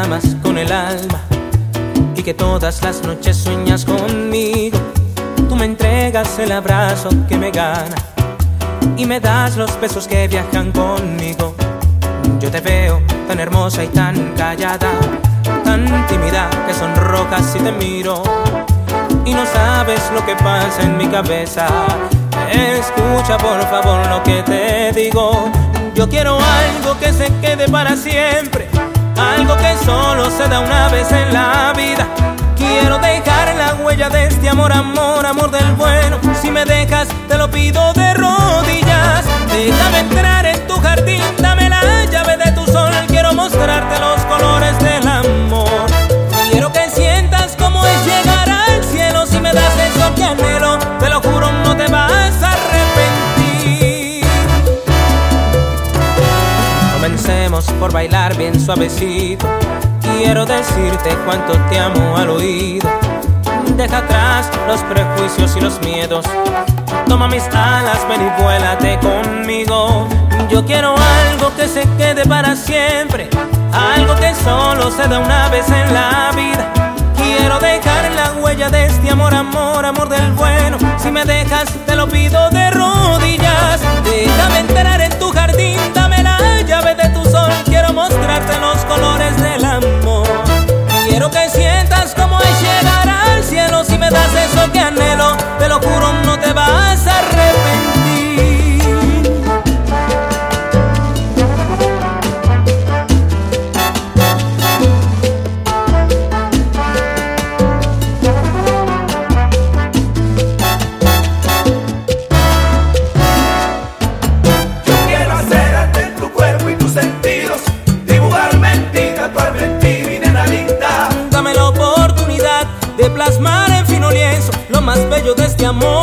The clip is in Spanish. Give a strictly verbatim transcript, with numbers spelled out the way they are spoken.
amas con el alma y que todas las noches sueñas conmigo. Tú me entregas el abrazo que me gana y me das los besos que viajan conmigo. Yo te veo tan hermosa y tan callada, tan tímida que sonrojas si te miro, y no sabes lo que pasa en mi cabeza. Escucha por favor lo que te digo. Yo quiero algo que se quede para siempre, algo que solo se da una vez en la vida. Quiero dejar la huella de este amor, amor, amor del bueno. Si me dejas, te lo pido de rodillas. Déjame entrar en tu jardín, dame la llave de tu sol. Quiero mostrarte los colores del amor. Quiero que sientas cómo es llegar al cielo. Si me das eso que anhelo, te lo juro, no te vas a arrepentir. Comencemos por bailar bien suavecito. Quiero decirte cuánto te amo al oído. Deja atrás los prejuicios y los miedos. Toma mis alas, ven y vuélate conmigo. Yo quiero algo que se quede para siempre, algo que solo se da una vez en la vida. Quiero dejar la huella de este amor, amor, amor del bueno. Si me dejas, te lo pido de rodillas. Déjame entrar en tu jardín, dame la llave de tu sol. Quiero mostrarte los colores del amor. Quiero que sientas cómo es llegar al cielo. Si me das eso que anhelo, te lo juro, no te vas a arrepentir. De plasmar en fino lienzo lo más bello de este amor.